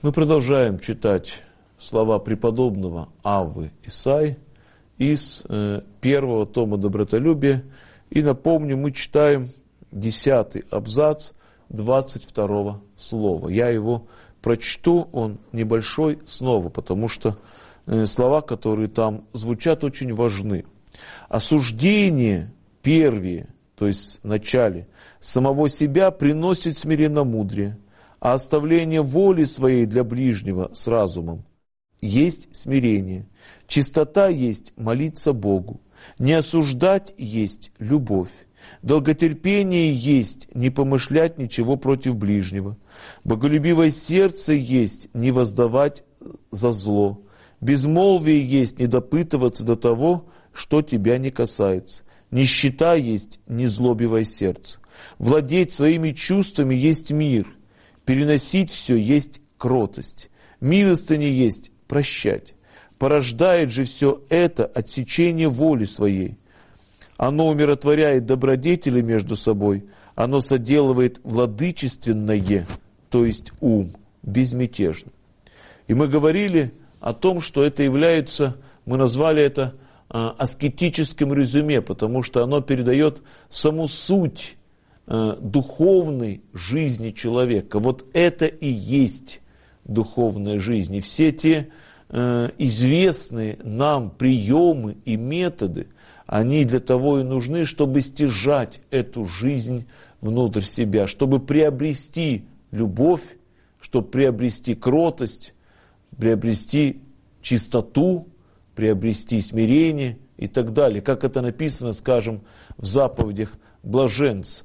Мы продолжаем читать слова преподобного Аввы Исаии из первого тома «Добротолюбия». И напомню, мы читаем 10-й абзац 22-го слова. Я его прочту, он небольшой снова, потому что слова, которые там звучат, очень важны. «Осуждение первее, то есть в начале, самого себя приносит смиренномудрие, а оставление воли своей для ближнего с разумом есть смирение. Чистота есть молиться Богу. Не осуждать есть любовь. Долготерпение есть не помышлять ничего против ближнего. Боголюбивое сердце есть не воздавать за зло. Безмолвие есть не допытываться до того, что тебя не касается. Нищета есть незлобивое сердце. Владеть своими чувствами есть мир. Переносить все есть кротость. Милостыня есть прощать. Порождает же все это отсечение воли своей. Оно умиротворяет добродетели между собой. Оно соделывает владычественное, то есть ум, безмятежным. И мы говорили о том, что это является, мы назвали это аскетическим резюме, потому что оно передает саму суть духовной жизни человека. Вот это и есть духовная жизнь. И все те известные нам приемы и методы, они для того и нужны, чтобы стяжать эту жизнь внутрь себя, чтобы приобрести любовь, чтобы приобрести кротость, приобрести чистоту, приобрести смирение и так далее. Как это написано, скажем, в заповедях блаженств.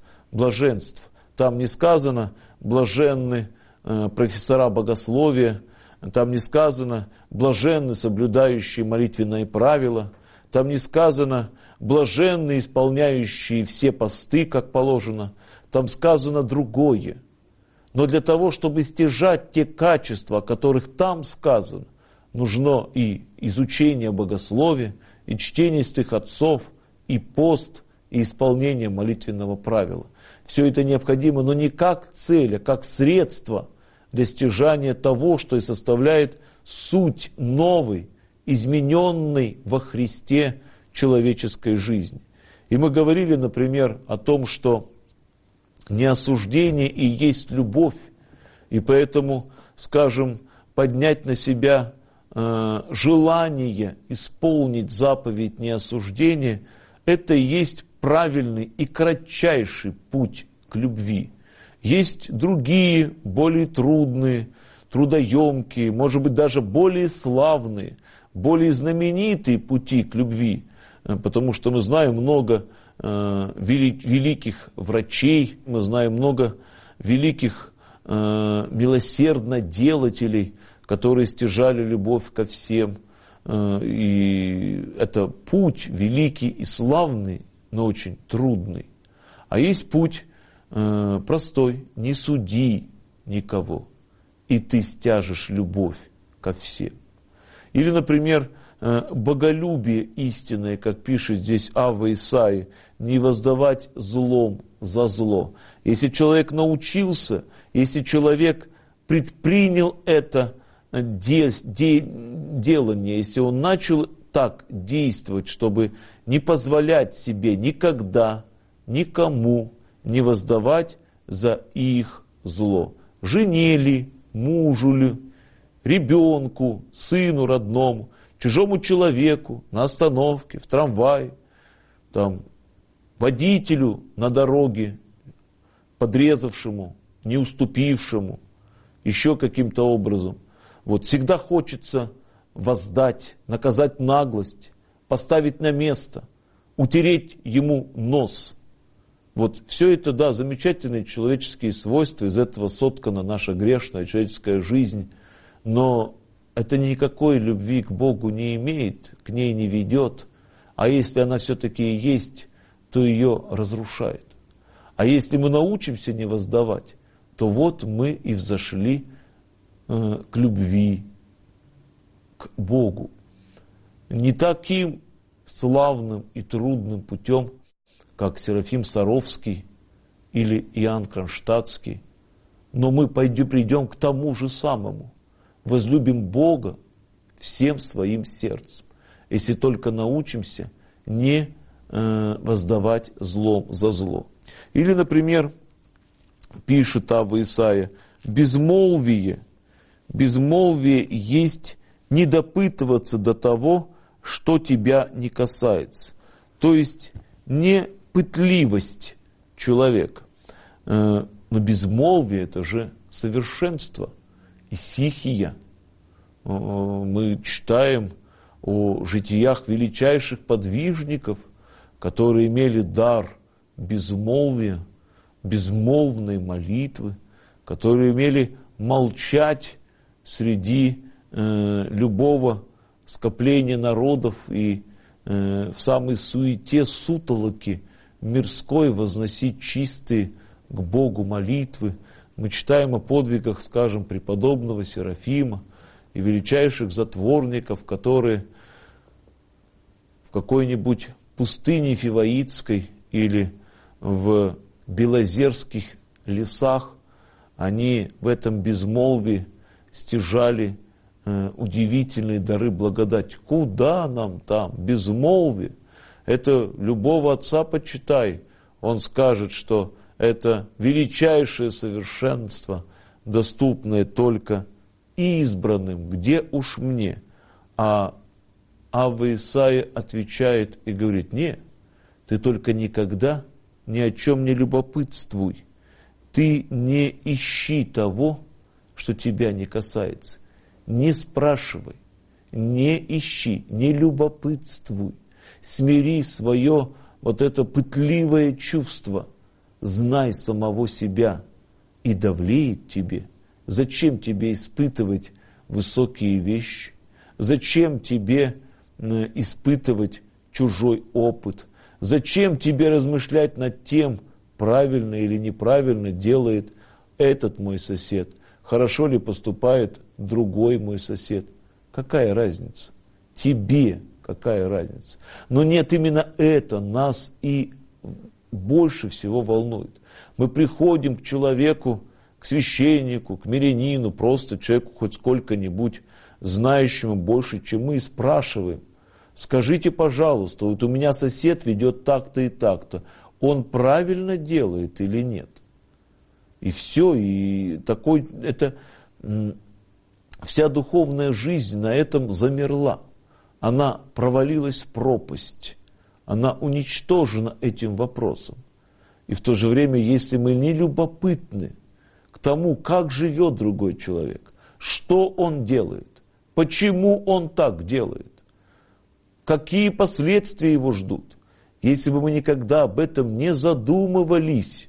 Там не сказано блаженны профессора богословия, там не сказано блаженны соблюдающие молитвенные правила, там не сказано блаженны исполняющие все посты, как положено, там сказано другое. Но для того, чтобы стяжать те качества, о которых там сказано, нужно и изучение богословия, и чтение святых отцов, и пост, и исполнение молитвенного правила. Все это необходимо, но не как цель, а как средство для стяжания того, что и составляет суть новой, измененной во Христе человеческой жизни. И мы говорили, например, о том, что неосуждение и есть любовь, и поэтому, скажем, поднять на себя желание исполнить заповедь неосуждения, это и есть правильный и кратчайший путь к любви. Есть другие, более трудные, трудоемкие, может быть, даже более славные, более знаменитые пути к любви, потому что мы знаем много великих врачей, мы знаем много великих милосердноделателей, которые стяжали любовь ко всем. И это путь великий и славный, но очень трудный. А есть путь простой: не суди никого, и ты стяжешь любовь ко всем. Или, например, боголюбие истинное, как пишет здесь Авва Исаии, не воздавать злом за зло. Если человек научился, если человек предпринял это делание, если он начал так действовать, чтобы не позволять себе никогда, никому не воздавать за их зло. Жене ли, мужу ли, ребенку, сыну родному, чужому человеку, на остановке, в трамвае, там, водителю на дороге, подрезавшему, не уступившему, еще каким-то образом. Вот всегда хочется воздать, наказать наглость, поставить на место, утереть ему нос. Вот все это, да, замечательные человеческие свойства, из этого соткана наша грешная человеческая жизнь, но это никакой любви к Богу не имеет, к ней не ведет, а если она все-таки есть, то ее разрушает. А если мы научимся не воздавать, то вот мы и взошли к любви, к Богу. Не таким славным и трудным путем, как Серафим Саровский или Иоанн Кронштадтский, но мы придем к тому же самому. возлюбим Бога всем своим сердцем, если только научимся не воздавать злом за зло. Или, например, пишет Авва Исаия: безмолвие есть не допытываться до того, что тебя не касается. То есть не пытливость человека. Но безмолвие – это же совершенство, исихия. Мы читаем о житиях величайших подвижников, которые имели дар безмолвия, безмолвной молитвы, которые умели молчать среди любого скопления народов и в самой суете, сутолоке мирской возносить чистые к Богу молитвы. Мы читаем о подвигах, скажем, преподобного Серафима и величайших затворников, которые в какой-нибудь пустыне Фиваитской или в белозерских лесах, они в этом безмолвии стяжали удивительные дары благодати. Куда нам там? Безмолвие. Это любого отца почитай. Он скажет, что это величайшее совершенство, доступное только избранным. Где уж мне? А Авва Исаия отвечает и говорит: не, ты только никогда ни о чем не любопытствуй. Ты не ищи того, что тебя не касается. Не спрашивай, не ищи, не любопытствуй. Смири свое вот это пытливое чувство. Знай самого себя, и давлеет тебе. Зачем тебе испытывать высокие вещи? Зачем тебе испытывать чужой опыт? Зачем тебе размышлять над тем, правильно или неправильно делает этот мой сосед? Хорошо ли поступает другой мой сосед? Какая разница? Тебе какая разница? Но нет, именно это нас и больше всего волнует. Мы приходим к человеку, к священнику, к мирянину, просто человеку хоть сколько-нибудь знающему больше, чем мы, и спрашиваем: скажите, пожалуйста, вот у меня сосед ведет так-то и так-то, он правильно делает или нет? И все, и такой, это вся духовная жизнь на этом замерла. Она провалилась в пропасть, она уничтожена этим вопросом. И в то же время, если мы не любопытны к тому, как живет другой человек, что он делает, почему он так делает, какие последствия его ждут, если бы мы никогда об этом не задумывались,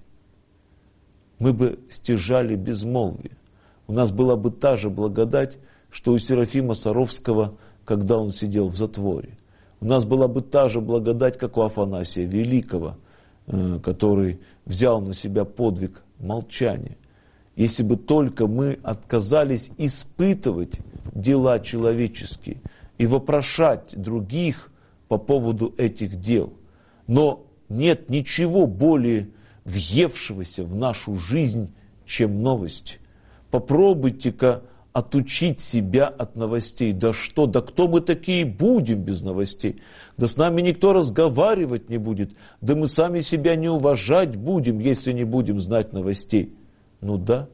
мы бы стяжали безмолвие. У нас была бы та же благодать, что у Серафима Саровского, когда он сидел в затворе. У нас была бы та же благодать, как у Афанасия Великого, который взял на себя подвиг молчания. Если бы только мы отказались испытывать дела человеческие и вопрошать других по поводу этих дел. Но нет ничего более въевшегося в нашу жизнь, чем новость. Попробуйте-ка отучить себя от новостей. Да что, да кто мы такие будем без новостей? Да с нами никто разговаривать не будет. Да мы сами себя не уважать будем, если не будем знать новостей. Ну да,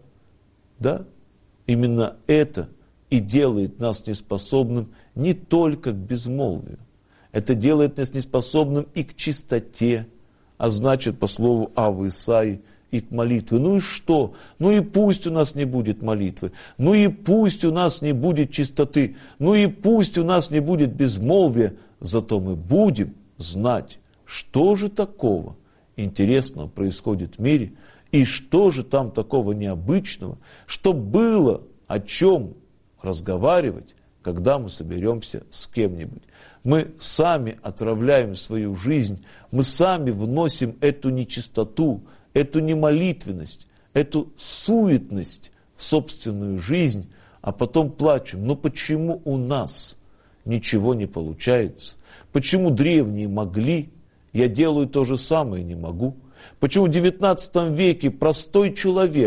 именно это и делает нас неспособным не только к безмолвию. Это делает нас неспособным и к чистоте, а значит, по слову Аввы Исаии, и к молитве. Ну и что? Ну и пусть у нас не будет молитвы. Ну и пусть у нас не будет чистоты. Ну и пусть у нас не будет безмолвия. Зато мы будем знать, что же такого интересного происходит в мире, и что же там такого необычного, что было о чем разговаривать, когда мы соберемся с кем-нибудь. Мы сами отравляем свою жизнь, мы сами вносим эту нечистоту, эту немолитвенность, эту суетность в собственную жизнь, а потом плачем. Но почему у нас ничего не получается? Почему древние могли, я делаю то же самое, не могу? Почему в XIX веке простой человек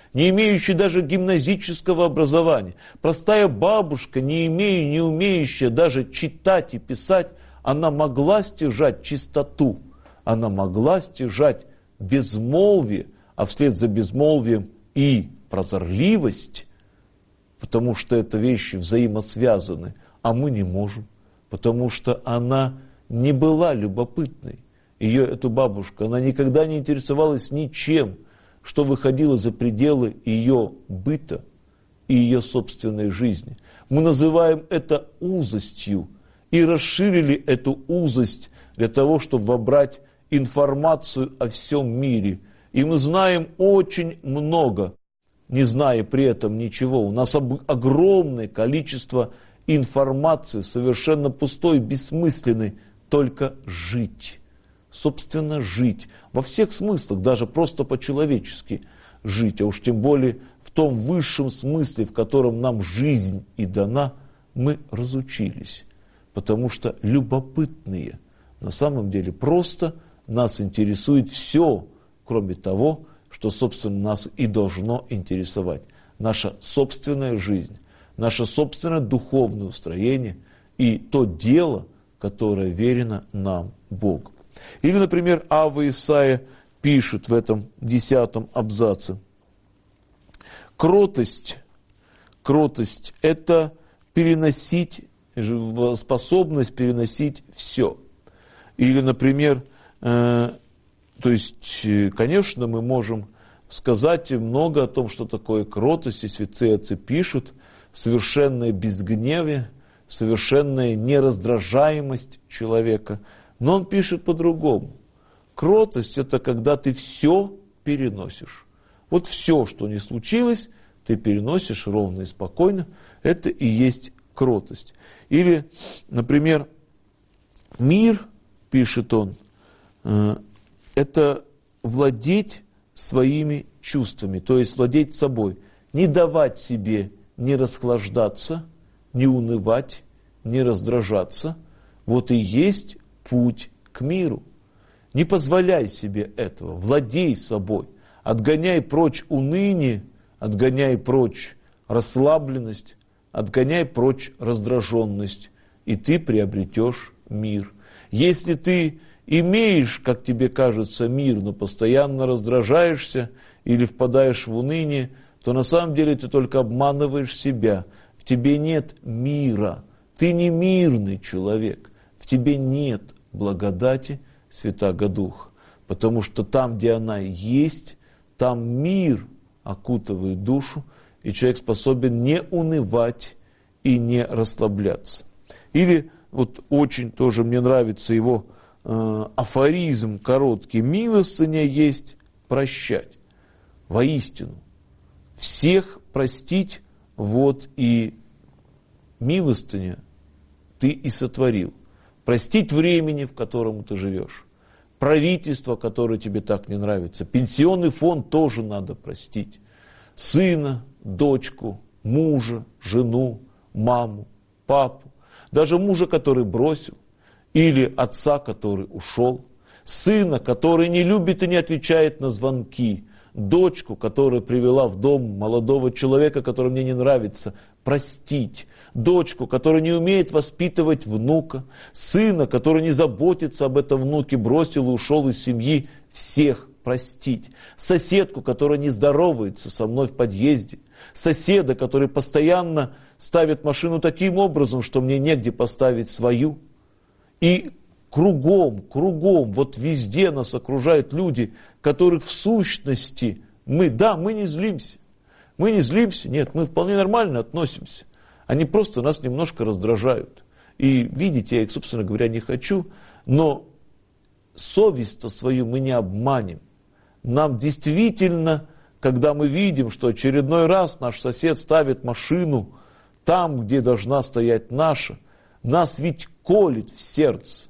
не имеющий даже гимназического образования. Простая бабушка, не умеющая даже читать и писать, она могла стяжать чистоту, она могла стяжать безмолвие, а вслед за безмолвием и прозорливость, потому что это вещи взаимосвязаны, а мы не можем, потому что она не была любопытной. Эту бабушку, она никогда не интересовалась ничем, что выходило за пределы ее быта и ее собственной жизни. Мы называем это узостью и расширили эту узость для того, чтобы вобрать информацию о всем мире. И мы знаем очень много, не зная при этом ничего. У нас огромное количество информации, совершенно пустой, бессмысленной, только жить. Собственно, жить. Во всех смыслах, даже просто по-человечески жить. А уж тем более в том высшем смысле, в котором нам жизнь и дана, мы разучились. Потому что любопытные. На самом деле просто нас интересует все, кроме того, что, собственно, нас и должно интересовать. Наша собственная жизнь, наше собственное духовное устроение и то дело, которое верено нам Богом. Или, например, Авва Исаия пишет в этом 10 абзаце. Кротость – это переносить, способность переносить все. Или, например, то есть, конечно, мы можем сказать много о том, что такое кротость, и святые отцы пишут, совершенное безгневие, совершенная нераздражаемость человека. Но он пишет по-другому. Кротость – это когда ты все переносишь. Вот все, что не случилось, ты переносишь ровно и спокойно. Это и есть кротость. Или, например, мир, пишет он, это владеть своими чувствами, то есть владеть собой. Не давать себе не расхлаждаться, не унывать, не раздражаться. Вот и есть путь к миру. Не позволяй себе этого, владей собой. Отгоняй прочь уныние, отгоняй прочь расслабленность, отгоняй прочь раздраженность, и ты приобретешь мир. Если ты имеешь, как тебе кажется, мир, но постоянно раздражаешься или впадаешь в уныние, то на самом деле ты только обманываешь себя. В тебе нет мира. Ты не мирный человек. В тебе нет благодати Святаго Духа. Потому что там, где она есть, там мир окутывает душу, и человек способен не унывать и не расслабляться. Или вот очень тоже мне нравится его афоризм короткий. Милостыня есть прощать. Воистину. Всех простить, вот и милостыня ты и сотворил. Простить времени, в котором ты живешь. Правительство, которое тебе так не нравится. Пенсионный фонд тоже надо простить. Сына, дочку, мужа, жену, маму, папу. Даже мужа, который бросил. Или отца, который ушел. Сына, который не любит и не отвечает на звонки. Дочку, которая привела в дом молодого человека, который мне не нравится, простить. Дочку, которая не умеет воспитывать внука. Сына, который не заботится об этом внуке, бросил и ушел из семьи. Всех простить. Соседку, которая не здоровается со мной в подъезде. Соседа, который постоянно ставит машину таким образом, что мне негде поставить свою. И кругом, вот везде нас окружают люди, которых в сущности мы не злимся. Мы не злимся, нет, мы вполне нормально относимся. Они просто нас немножко раздражают. И видеть я их, собственно говоря, не хочу, но совесть-то свою мы не обманем. Нам действительно, когда мы видим, что очередной раз наш сосед ставит машину там, где должна стоять наша, нас ведь колет в сердце.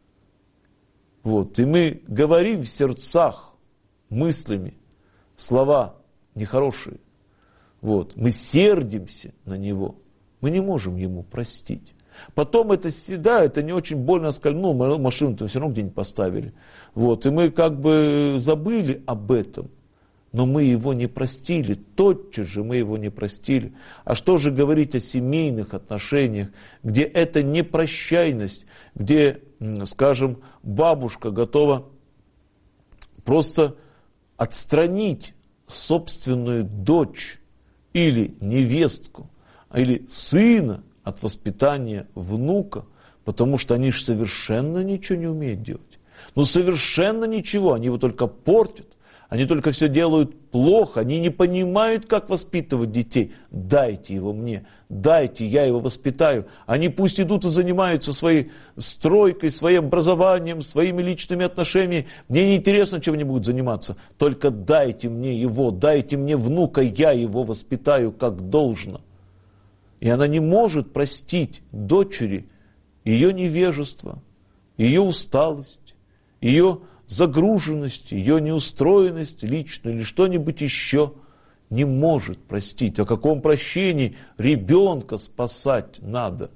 Вот, и мы говорим в сердцах мыслями слова нехорошие. Вот, мы сердимся на него, мы не можем ему простить. Потом это не очень больно скользнуло, машину-то все равно где-нибудь поставили. Вот, и мы как бы забыли об этом. но мы его не простили, тотчас же мы его не простили. А что же говорить о семейных отношениях, где это непрощайность, где, скажем, бабушка готова просто отстранить собственную дочь или невестку, или сына от воспитания внука, потому что они же совершенно ничего не умеют делать. Ну совершенно ничего, они его только портят. Они только все делают плохо, они не понимают, как воспитывать детей. Дайте его мне, дайте, я его воспитаю. Они пусть идут и занимаются своей стройкой, своим образованием, своими личными отношениями. Мне не интересно, чем они будут заниматься. Только дайте мне его, дайте мне внука, я его воспитаю как должно. И она не может простить дочери ее невежество, ее усталость, ее загруженность, ее неустроенность личную или что-нибудь еще не может простить. О каком прощении? Ребенка спасать надо.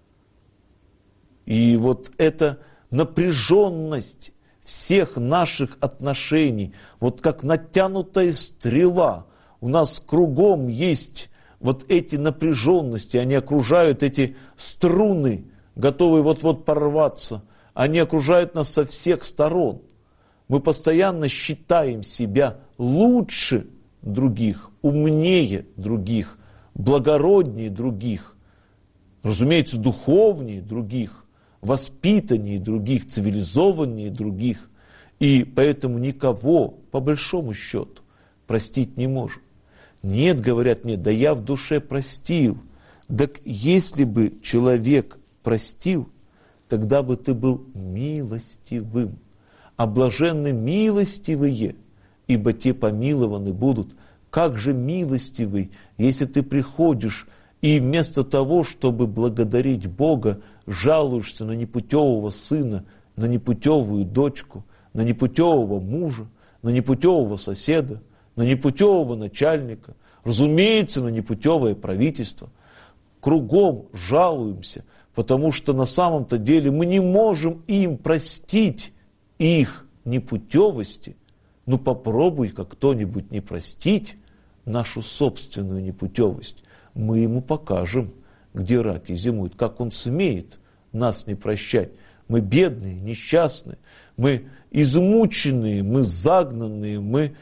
И вот эта напряженность всех наших отношений, вот как натянутая стрела, у нас кругом есть вот эти напряженности, они окружают эти струны, готовые вот-вот порваться, они окружают нас со всех сторон. Мы постоянно считаем себя лучше других, умнее других, благороднее других, разумеется, духовнее других, воспитаннее других, цивилизованнее других. И поэтому никого, по большому счету, простить не можем. Нет, говорят мне, да я в душе простил. Так если бы человек простил, тогда бы ты был милостивым. А блаженны милостивые, ибо те помилованы будут. Как же милостивый, если ты приходишь и вместо того, чтобы благодарить Бога, жалуешься на непутевого сына, на непутевую дочку, на непутевого мужа, на непутевого соседа, на непутевого начальника, разумеется, на непутевое правительство. Кругом жалуемся, потому что на самом-то деле мы не можем им простить их непутевости. Ну попробуй-ка кто-нибудь не простить нашу собственную непутевость. Мы ему покажем, где раки зимуют, как он смеет нас не прощать. Мы бедные, несчастные, мы измученные, мы загнанные, мы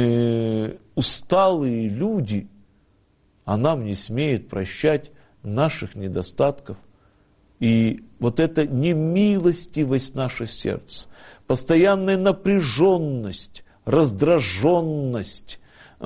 усталые люди, а нам не смеет прощать наших недостатков. И вот эта немилостивость нашего сердца, постоянная напряженность, раздраженность,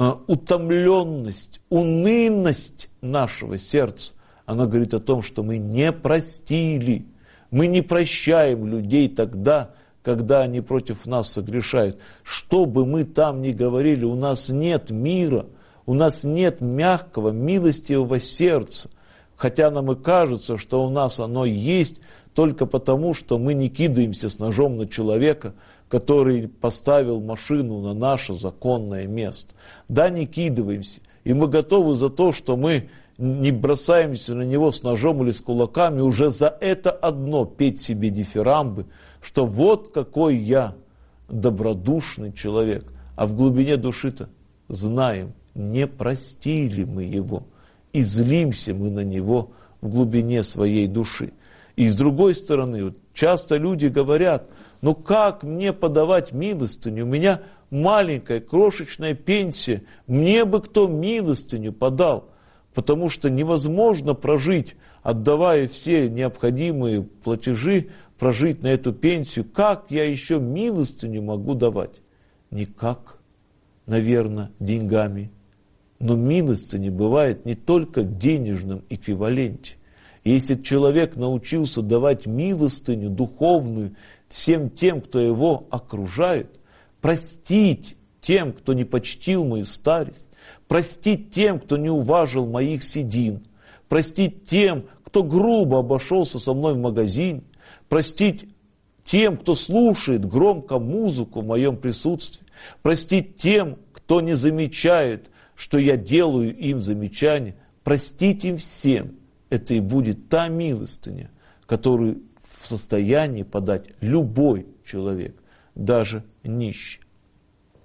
утомленность, унынность нашего сердца, она говорит о том, что мы не простили. Мы не прощаем людей тогда, когда они против нас согрешают. Что бы мы там ни говорили, у нас нет мира, у нас нет мягкого, милостивого сердца. Хотя нам и кажется, что у нас оно есть, только потому, что мы не кидаемся с ножом на человека, который поставил машину на наше законное место. Да, не кидываемся. И мы готовы за то, что мы не бросаемся на него с ножом или с кулаками, уже за это одно петь себе дифирамбы, что вот какой я добродушный человек. А в глубине души-то знаем, не простили мы его. И злимся мы на него в глубине своей души. И с другой стороны, вот часто люди говорят, ну как мне подавать милостыню? У меня маленькая, крошечная пенсия, мне бы кто милостыню подал. Потому что невозможно прожить, отдавая все необходимые платежи, прожить на эту пенсию. Как я еще милостыню могу давать? Никак, наверное, деньгами. Но милостыня бывает не только в денежном эквиваленте. Если человек научился давать милостыню духовную всем тем, кто его окружает, простить тем, кто не почтил мою старость, простить тем, кто не уважил моих седин, простить тем, кто грубо обошелся со мной в магазине, простить тем, кто слушает громко музыку в моем присутствии, простить тем, кто не замечает, что я делаю им замечания, простить им всем. Это и будет та милостыня, которую в состоянии подать любой человек, даже нищий.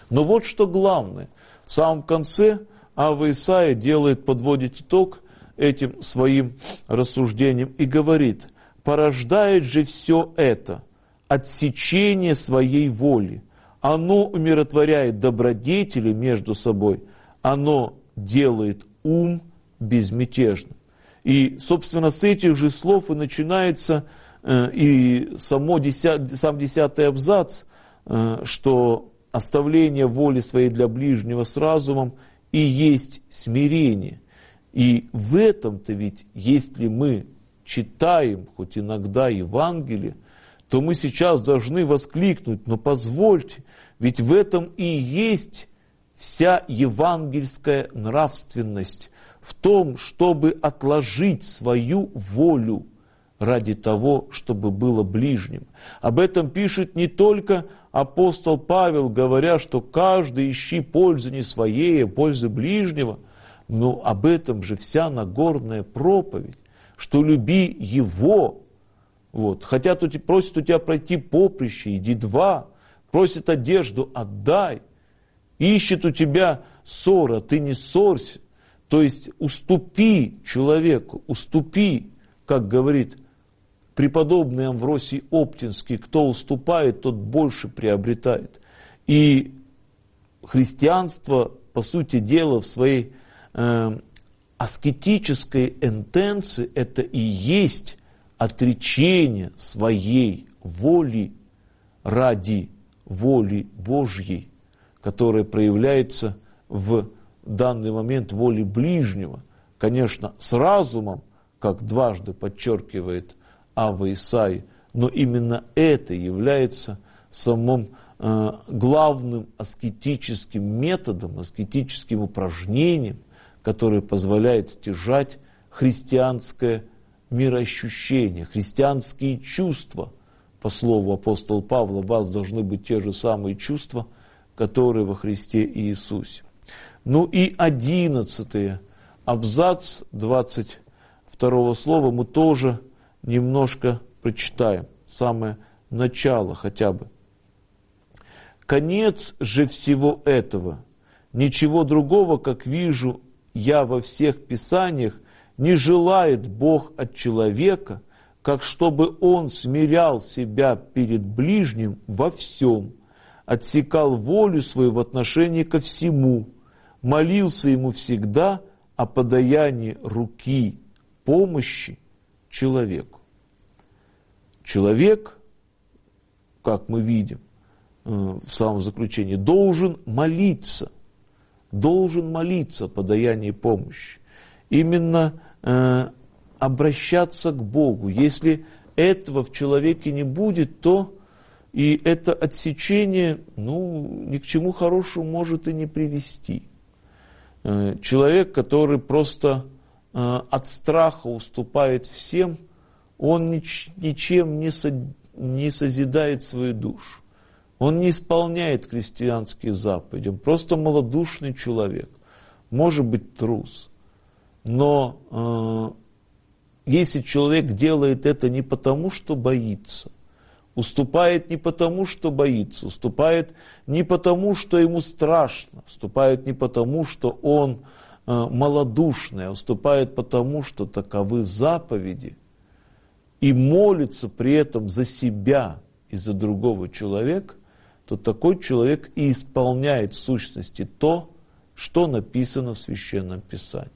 Но вот что главное. В самом конце Авва Исаия подводит итог этим своим рассуждением и говорит: порождает же все это отсечение своей воли. Оно умиротворяет добродетели между собой, оно делает ум безмятежным. И, собственно, с этих же слов и начинается и сам 10-й абзац, что оставление воли своей для ближнего с разумом и есть смирение. И в этом-то ведь, если мы читаем хоть иногда Евангелие, то мы сейчас должны воскликнуть: но позвольте, ведь в этом и есть вся евангельская нравственность, в том, чтобы отложить свою волю ради того, чтобы было ближним. Об этом пишет не только апостол Павел, говоря, что каждый ищи пользы не своей, а пользы ближнего, но об этом же вся Нагорная проповедь, что люби его. Вот. Хотят просят у тебя пройти поприще, иди два, просят одежду, отдай. Ищет у тебя ссора, ты не ссорься. То есть уступи человеку, уступи, как говорит преподобный Амвросий Оптинский: кто уступает, тот больше приобретает. И христианство, по сути дела, в своей аскетической интенции это и есть отречение своей воли ради воли Божьей, которая проявляется в данный момент воли ближнего. Конечно, с разумом, как дважды подчеркивает Авва Исаия, но именно это является самым главным аскетическим методом, аскетическим упражнением, которое позволяет стяжать христианское мироощущение, христианские чувства. По слову апостола Павла, у вас должны быть те же самые чувства, которые во Христе Иисусе. Ну и 11-й абзац 22 слова мы тоже немножко прочитаем. Самое начало хотя бы. «Конец же всего этого, ничего другого, как вижу я во всех Писаниях, не желает Бог от человека, как чтобы он смирял себя перед ближним во всем, отсекал волю свою в отношении ко всему, молился ему всегда о подаянии руки помощи человеку». Человек, как мы видим в самом заключении, должен молиться о подаянии помощи. Именно обращаться к Богу. Если этого в человеке не будет, то и это отсечение ни к чему хорошему может и не привести. Человек, который просто от страха уступает всем, он ничем не созидает свою душу. Он не исполняет христианские заповеди. Он просто малодушный человек. Может быть, трус. Но если человек делает это не потому, что боится, уступает не потому, что боится, уступает не потому, что ему страшно, уступает не потому, что он малодушный, а уступает потому, что таковы заповеди, и молится при этом за себя и за другого человека, то такой человек и исполняет в сущности то, что написано в Священном Писании.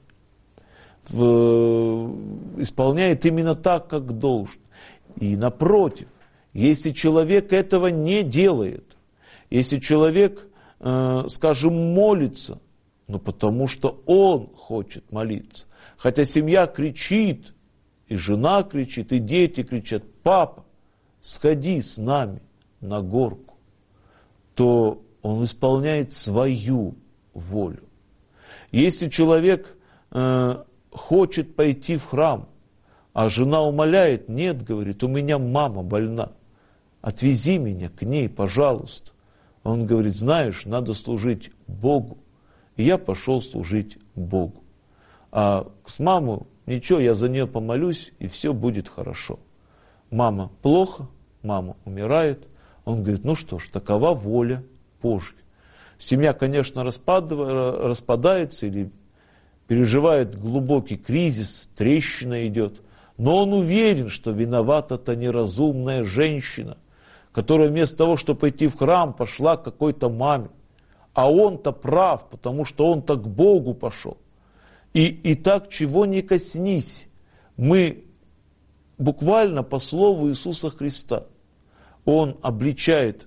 Исполняет именно так, как должен. И напротив, если человек этого не делает, если человек, скажем, молится, потому что он хочет молиться, хотя семья кричит, и жена кричит, и дети кричат: папа, сходи с нами на горку, то он исполняет свою волю. Если человек хочет пойти в храм, а жена умоляет: нет, говорит, у меня мама больна, отвези меня к ней, пожалуйста. Он говорит: знаешь, надо служить Богу. И я пошел служить Богу. А с мамой ничего, я за нее помолюсь, и все будет хорошо. Мама плохо, мама умирает. Он говорит: ну что ж, такова воля Божья. Семья, конечно, распадается или переживает глубокий кризис, трещина идет. Но он уверен, что виновата-то неразумная женщина, которая вместо того, чтобы пойти в храм, пошла к какой-то маме. А он-то прав, потому что он-то к Богу пошел. И так чего не коснись, мы буквально по слову Иисуса Христа, Он обличает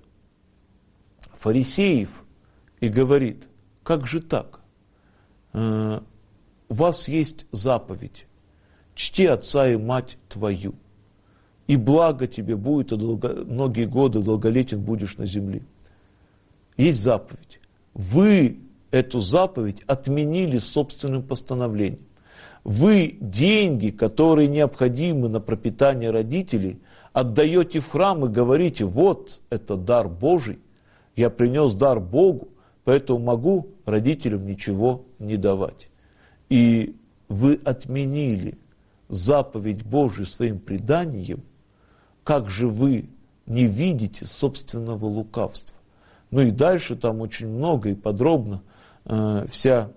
фарисеев и говорит, как же так? У вас есть заповедь, чти отца и мать твою, и благо тебе будет, и многие годы долголетен будешь на земле. Есть заповедь. Вы эту заповедь отменили собственным постановлением. Вы деньги, которые необходимы на пропитание родителей, отдаете в храм и говорите, вот это дар Божий, я принес дар Богу, поэтому могу родителям ничего не давать. И вы отменили заповедь Божию своим преданием, как же вы не видите собственного лукавства? Ну и дальше там очень много и подробно вся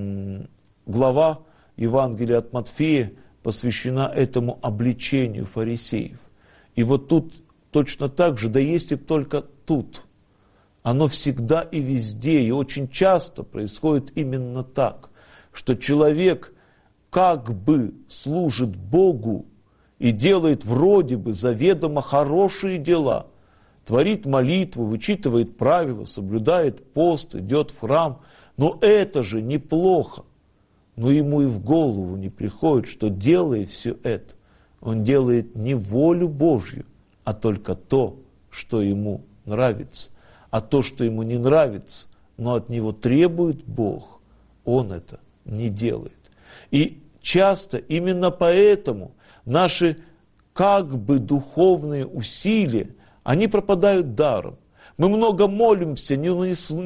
глава Евангелия от Матфея посвящена этому обличению фарисеев. И вот тут точно так же, да если б только тут, оно всегда и везде, и очень часто происходит именно так, что человек как бы служит Богу и делает вроде бы заведомо хорошие дела, творит молитву, вычитывает правила, соблюдает пост, идет в храм, но это же неплохо. Но ему и в голову не приходит, что делая все это, он делает не волю Божью, а только то, что ему нравится. А то, что ему не нравится, но от него требует Бог, он это не делает. И часто именно поэтому наши как бы духовные усилия, они пропадают даром. Мы много молимся, не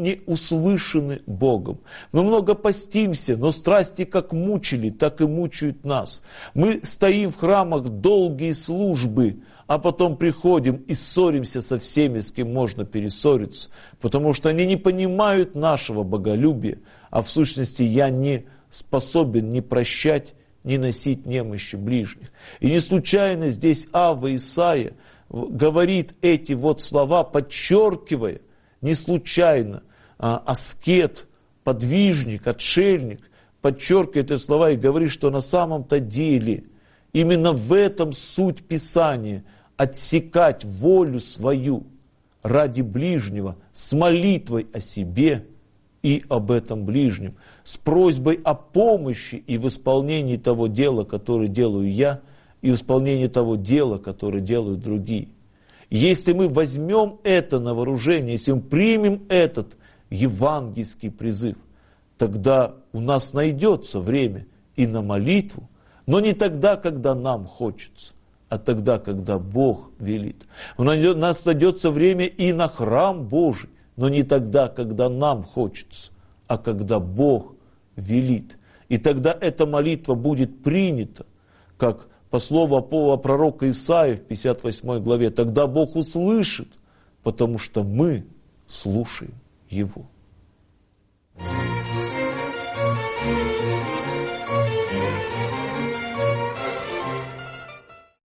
услышаны Богом. Мы много постимся, но страсти как мучили, так и мучают нас. Мы стоим в храмах долгие службы, а потом приходим и ссоримся со всеми, с кем можно перессориться, потому что они не понимают нашего боголюбия, а в сущности я не способен ни прощать, ни носить немощи ближних. И не случайно здесь Авва Исаия говорит эти вот слова, подчеркивая, не случайно, аскет, подвижник, отшельник, подчеркивает эти слова и говорит, что на самом-то деле именно в этом суть Писания – отсекать волю свою ради ближнего с молитвой о себе и об этом ближнем, с просьбой о помощи и в исполнении того дела, которое делаю я, и в исполнении того дела, которое делают другие. Если мы возьмем это на вооружение, если мы примем этот евангельский призыв, тогда у нас найдется время и на молитву, но не тогда, когда нам хочется, а тогда, когда Бог велит. У нас найдется время и на храм Божий, но не тогда, когда нам хочется, а когда Бог велит. И тогда эта молитва будет принята, как по слову пророка Исаии в 58 главе, тогда Бог услышит, потому что мы слушаем Его.